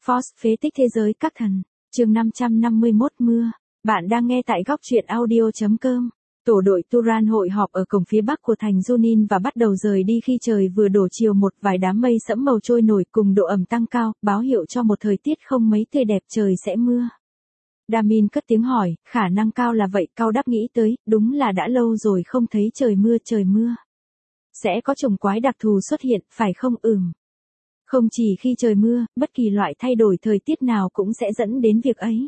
Force phế tích thế giới các thần. Chương 551 mưa. Bạn đang nghe tại góc truyện audio.com. Tổ đội Turan hội họp ở cổng phía bắc của thành Junin và bắt đầu rời đi khi trời vừa đổ chiều, một vài đám mây sẫm màu trôi nổi cùng độ ẩm tăng cao, báo hiệu cho một thời tiết không mấy tươi đẹp, trời sẽ mưa. Damin cất tiếng hỏi, khả năng cao là vậy. Cao đáp nghĩ tới, đúng là đã lâu rồi không thấy trời mưa. Sẽ có trùng quái đặc thù xuất hiện, phải không? Không chỉ khi trời mưa, bất kỳ loại thay đổi thời tiết nào cũng sẽ dẫn đến việc ấy.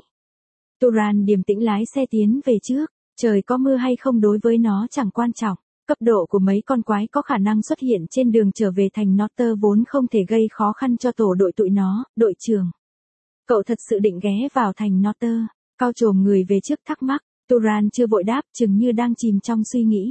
Turan điềm tĩnh lái xe tiến về trước, trời có mưa hay không đối với nó chẳng quan trọng. Cấp độ của mấy con quái có khả năng xuất hiện trên đường trở về thành Norter vốn không thể gây khó khăn cho tổ đội tụi nó. Đội trưởng, cậu thật sự định ghé vào thành Norter? Cao chồm người về trước thắc mắc. Turan chưa vội đáp, chừng như đang chìm trong suy nghĩ.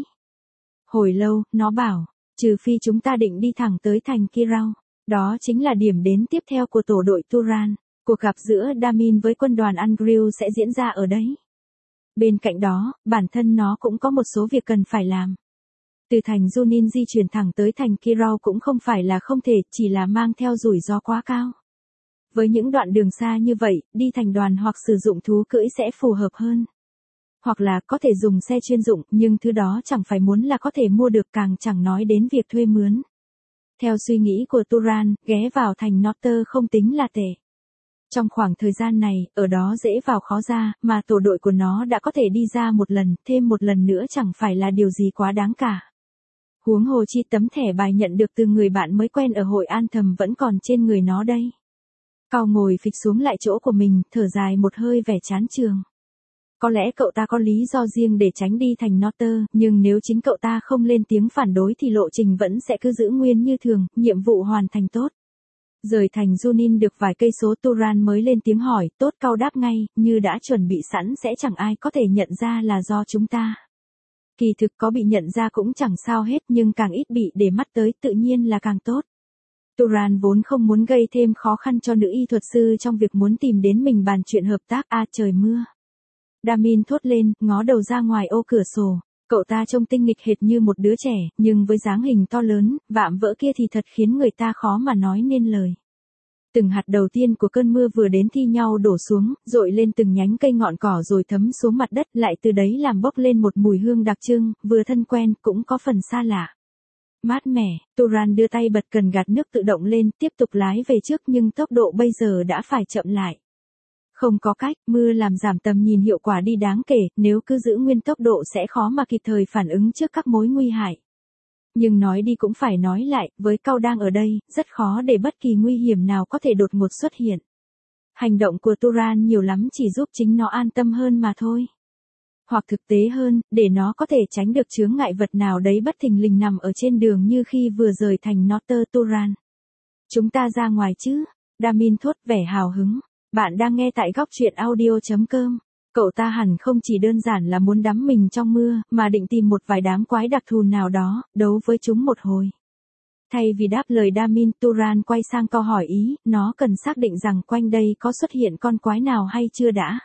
Hồi lâu, nó bảo, trừ phi chúng ta định đi thẳng tới thành Kirau. Đó chính là điểm đến tiếp theo của tổ đội Turan. Cuộc gặp giữa Damin với quân đoàn Andrew sẽ diễn ra ở đấy. Bên cạnh đó, bản thân nó cũng có một số việc cần phải làm. Từ thành Junin di chuyển thẳng tới thành Kirau cũng không phải là không thể, chỉ là mang theo rủi ro quá cao. Với những đoạn đường xa như vậy, đi thành đoàn hoặc sử dụng thú cưỡi sẽ phù hợp hơn. Hoặc là có thể dùng xe chuyên dụng, nhưng thứ đó chẳng phải muốn là có thể mua được, càng chẳng nói đến việc thuê mướn. Theo suy nghĩ của Turan, ghé vào thành Norter không tính là tệ. Trong khoảng thời gian này, ở đó dễ vào khó ra, mà tổ đội của nó đã có thể đi ra một lần, thêm một lần nữa chẳng phải là điều gì quá đáng cả. Huống hồ chi tấm thẻ bài nhận được từ người bạn mới quen ở hội An Thầm vẫn còn trên người nó đây. Cao ngồi phịch xuống lại chỗ của mình, thở dài một hơi vẻ chán chường. Có lẽ cậu ta có lý do riêng để tránh đi thành Norter, nhưng nếu chính cậu ta không lên tiếng phản đối thì lộ trình vẫn sẽ cứ giữ nguyên như thường, nhiệm vụ hoàn thành tốt. Rời thành Junin được vài cây số, Turan mới lên tiếng hỏi, tốt. Cao đáp ngay, như đã chuẩn bị sẵn, sẽ chẳng ai có thể nhận ra là do chúng ta. Kỳ thực có bị nhận ra cũng chẳng sao hết, nhưng càng ít bị để mắt tới tự nhiên là càng tốt. Turan vốn không muốn gây thêm khó khăn cho nữ y thuật sư trong việc muốn tìm đến mình bàn chuyện hợp tác. Trời mưa. Damin thốt lên, ngó đầu ra ngoài ô cửa sổ. Cậu ta trông tinh nghịch hệt như một đứa trẻ, nhưng với dáng hình to lớn, vạm vỡ kia thì thật khiến người ta khó mà nói nên lời. Từng hạt đầu tiên của cơn mưa vừa đến thi nhau đổ xuống, dội lên từng nhánh cây ngọn cỏ rồi thấm xuống mặt đất, lại từ đấy làm bốc lên một mùi hương đặc trưng, vừa thân quen, cũng có phần xa lạ. Mát mẻ, Turan đưa tay bật cần gạt nước tự động lên, tiếp tục lái về trước, nhưng tốc độ bây giờ đã phải chậm lại. Không có cách, mưa làm giảm tầm nhìn hiệu quả đi đáng kể, nếu cứ giữ nguyên tốc độ sẽ khó mà kịp thời phản ứng trước các mối nguy hại. Nhưng nói đi cũng phải nói lại, với Cao đang ở đây, rất khó để bất kỳ nguy hiểm nào có thể đột ngột xuất hiện. Hành động của Turan nhiều lắm chỉ giúp chính nó an tâm hơn mà thôi. Hoặc thực tế hơn, để nó có thể tránh được chướng ngại vật nào đấy bất thình lình nằm ở trên đường như khi vừa rời thành Norter. Turan, chúng ta ra ngoài chứ? Damin thốt vẻ hào hứng. Bạn đang nghe tại góc truyện audio.com. Cậu ta hẳn không chỉ đơn giản là muốn đắm mình trong mưa, mà định tìm một vài đám quái đặc thù nào đó, đấu với chúng một hồi. Thay vì đáp lời Damin, Turan quay sang câu hỏi ý, nó cần xác định rằng quanh đây có xuất hiện con quái nào hay chưa đã.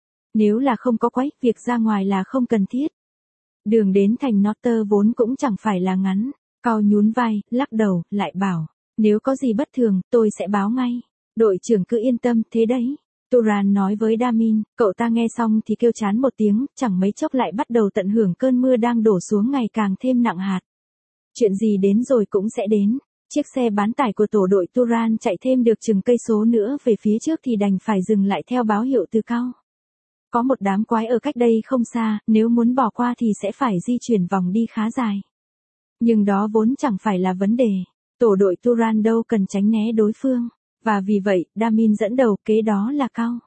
Nếu là không có quái, việc ra ngoài là không cần thiết. Đường đến thành Norter vốn cũng chẳng phải là ngắn. Cao nhún vai, lắc đầu, lại bảo, nếu có gì bất thường, tôi sẽ báo ngay. Đội trưởng cứ yên tâm, thế đấy. Turan nói với Damin. Cậu ta nghe xong thì kêu chán một tiếng, chẳng mấy chốc lại bắt đầu tận hưởng cơn mưa đang đổ xuống ngày càng thêm nặng hạt. Chuyện gì đến rồi cũng sẽ đến. Chiếc xe bán tải của tổ đội Turan chạy thêm được chừng cây số nữa về phía trước thì đành phải dừng lại theo báo hiệu từ Cao. Có một đám quái ở cách đây không xa, nếu muốn bỏ qua thì sẽ phải di chuyển vòng đi khá dài. Nhưng đó vốn chẳng phải là vấn đề. Tổ đội Turan đâu cần tránh né đối phương. Và vì vậy, Damin dẫn đầu, kế đó là Cao.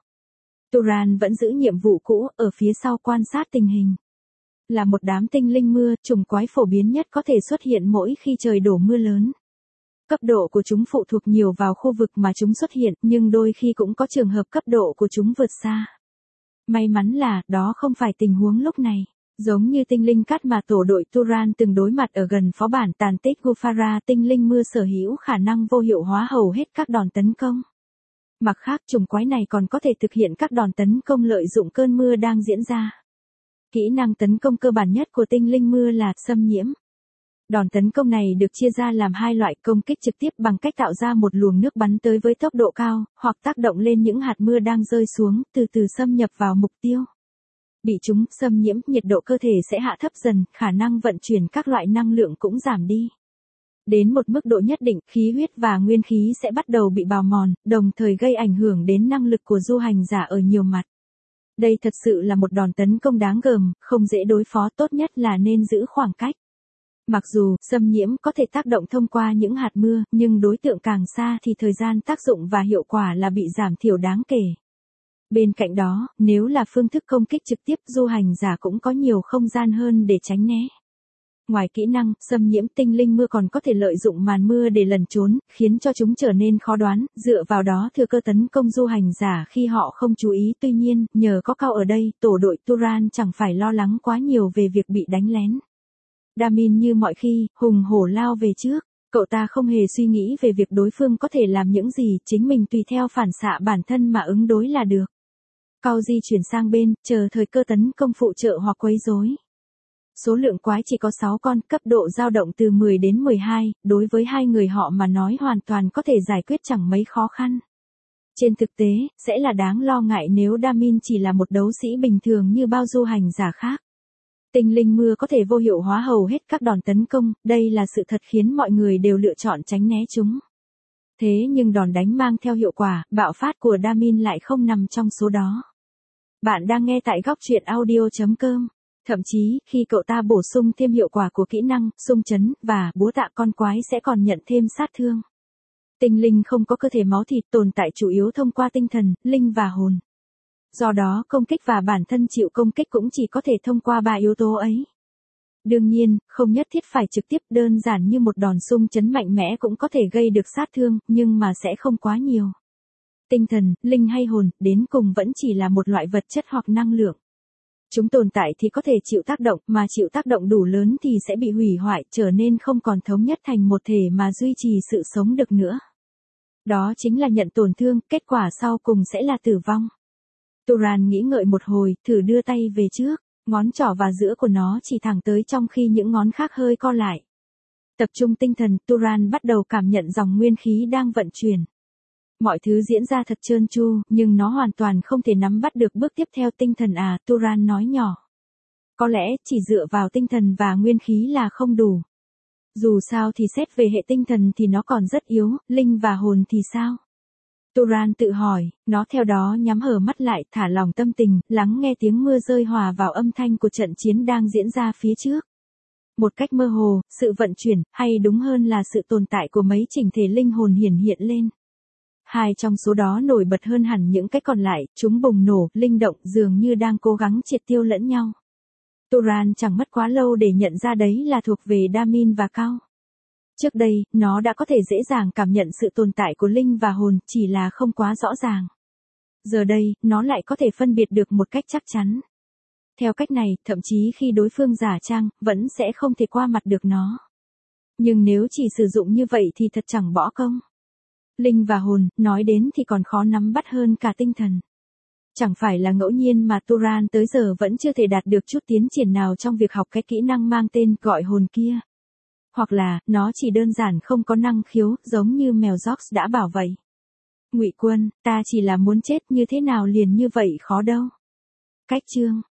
Turan vẫn giữ nhiệm vụ cũ, ở phía sau quan sát tình hình. Là một đám tinh linh mưa, trùng quái phổ biến nhất có thể xuất hiện mỗi khi trời đổ mưa lớn. Cấp độ của chúng phụ thuộc nhiều vào khu vực mà chúng xuất hiện, nhưng đôi khi cũng có trường hợp cấp độ của chúng vượt xa. May mắn là, đó không phải tình huống lúc này. Giống như tinh linh cát mà tổ đội Turan từng đối mặt ở gần phó bản tàn tích Gufara, tinh linh mưa sở hữu khả năng vô hiệu hóa hầu hết các đòn tấn công. Mặt khác, chủng quái này còn có thể thực hiện các đòn tấn công lợi dụng cơn mưa đang diễn ra. Kỹ năng tấn công cơ bản nhất của tinh linh mưa là xâm nhiễm. Đòn tấn công này được chia ra làm hai loại: công kích trực tiếp bằng cách tạo ra một luồng nước bắn tới với tốc độ cao, hoặc tác động lên những hạt mưa đang rơi xuống, từ từ xâm nhập vào mục tiêu. Bị chúng xâm nhiễm, nhiệt độ cơ thể sẽ hạ thấp dần, khả năng vận chuyển các loại năng lượng cũng giảm đi. Đến một mức độ nhất định, khí huyết và nguyên khí sẽ bắt đầu bị bào mòn, đồng thời gây ảnh hưởng đến năng lực của du hành giả ở nhiều mặt. Đây thật sự là một đòn tấn công đáng gờm, không dễ đối phó, tốt nhất là nên giữ khoảng cách. Mặc dù xâm nhiễm có thể tác động thông qua những hạt mưa, nhưng đối tượng càng xa thì thời gian tác dụng và hiệu quả là bị giảm thiểu đáng kể. Bên cạnh đó, nếu là phương thức công kích trực tiếp, du hành giả cũng có nhiều không gian hơn để tránh né. Ngoài kỹ năng xâm nhiễm, tinh linh mưa còn có thể lợi dụng màn mưa để lẩn trốn, khiến cho chúng trở nên khó đoán, dựa vào đó thừa cơ tấn công du hành giả khi họ không chú ý. Tuy nhiên, nhờ có Cao ở đây, tổ đội Turan chẳng phải lo lắng quá nhiều về việc bị đánh lén. Damin như mọi khi, hùng hổ lao về trước. Cậu ta không hề suy nghĩ về việc đối phương có thể làm những gì, chính mình tùy theo phản xạ bản thân mà ứng đối là được. Cao di chuyển sang bên, chờ thời cơ tấn công phụ trợ hoặc quấy rối. Số lượng quái chỉ có 6 con, cấp độ dao động từ 10 đến 12, đối với hai người họ mà nói hoàn toàn có thể giải quyết chẳng mấy khó khăn. Trên thực tế, sẽ là đáng lo ngại nếu Damin chỉ là một đấu sĩ bình thường như bao du hành giả khác. Tinh linh mưa có thể vô hiệu hóa hầu hết các đòn tấn công, đây là sự thật khiến mọi người đều lựa chọn tránh né chúng. Thế nhưng đòn đánh mang theo hiệu quả, bạo phát của Damin lại không nằm trong số đó. Bạn đang nghe tại góc truyện audio.com. Thậm chí, khi cậu ta bổ sung thêm hiệu quả của kỹ năng, xung chấn, và búa tạ, con quái sẽ còn nhận thêm sát thương. Tinh linh không có cơ thể máu thịt, tồn tại chủ yếu thông qua tinh thần, linh và hồn. Do đó công kích và bản thân chịu công kích cũng chỉ có thể thông qua 3 yếu tố ấy. Đương nhiên, không nhất thiết phải trực tiếp, đơn giản như một đòn xung chấn mạnh mẽ cũng có thể gây được sát thương, nhưng mà sẽ không quá nhiều. Tinh thần, linh hay hồn, đến cùng vẫn chỉ là một loại vật chất hoặc năng lượng. Chúng tồn tại thì có thể chịu tác động, mà chịu tác động đủ lớn thì sẽ bị hủy hoại, trở nên không còn thống nhất thành một thể mà duy trì sự sống được nữa. Đó chính là nhận tổn thương, kết quả sau cùng sẽ là tử vong. Turan nghĩ ngợi một hồi, thử đưa tay về trước, ngón trỏ và giữa của nó chỉ thẳng tới trong khi những ngón khác hơi co lại. Tập trung tinh thần, Turan bắt đầu cảm nhận dòng nguyên khí đang vận chuyển. Mọi thứ diễn ra thật trơn tru, nhưng nó hoàn toàn không thể nắm bắt được bước tiếp theo. Tinh thần à, Turan nói nhỏ. Có lẽ, chỉ dựa vào tinh thần và nguyên khí là không đủ. Dù sao thì xét về hệ tinh thần thì nó còn rất yếu, linh và hồn thì sao? Turan tự hỏi, nó theo đó nhắm hờ mắt lại, thả lỏng tâm tình, lắng nghe tiếng mưa rơi hòa vào âm thanh của trận chiến đang diễn ra phía trước. Một cách mơ hồ, sự vận chuyển, hay đúng hơn là sự tồn tại của mấy chỉnh thể linh hồn hiển hiện lên. Hai trong số đó nổi bật hơn hẳn những cái còn lại, chúng bùng nổ, linh động, dường như đang cố gắng triệt tiêu lẫn nhau. Turan chẳng mất quá lâu để nhận ra đấy là thuộc về Damin và Cao. Trước đây, nó đã có thể dễ dàng cảm nhận sự tồn tại của linh và hồn, chỉ là không quá rõ ràng. Giờ đây, nó lại có thể phân biệt được một cách chắc chắn. Theo cách này, thậm chí khi đối phương giả trang, vẫn sẽ không thể qua mặt được nó. Nhưng nếu chỉ sử dụng như vậy thì thật chẳng bỏ công. Linh và hồn, nói đến thì còn khó nắm bắt hơn cả tinh thần. Chẳng phải là ngẫu nhiên mà Turan tới giờ vẫn chưa thể đạt được chút tiến triển nào trong việc học cái kỹ năng mang tên gọi hồn kia. Hoặc là, nó chỉ đơn giản không có năng khiếu, giống như mèo George đã bảo vậy. Ngụy Quân, ta chỉ là muốn chết, như thế nào liền như vậy khó đâu. Cách chương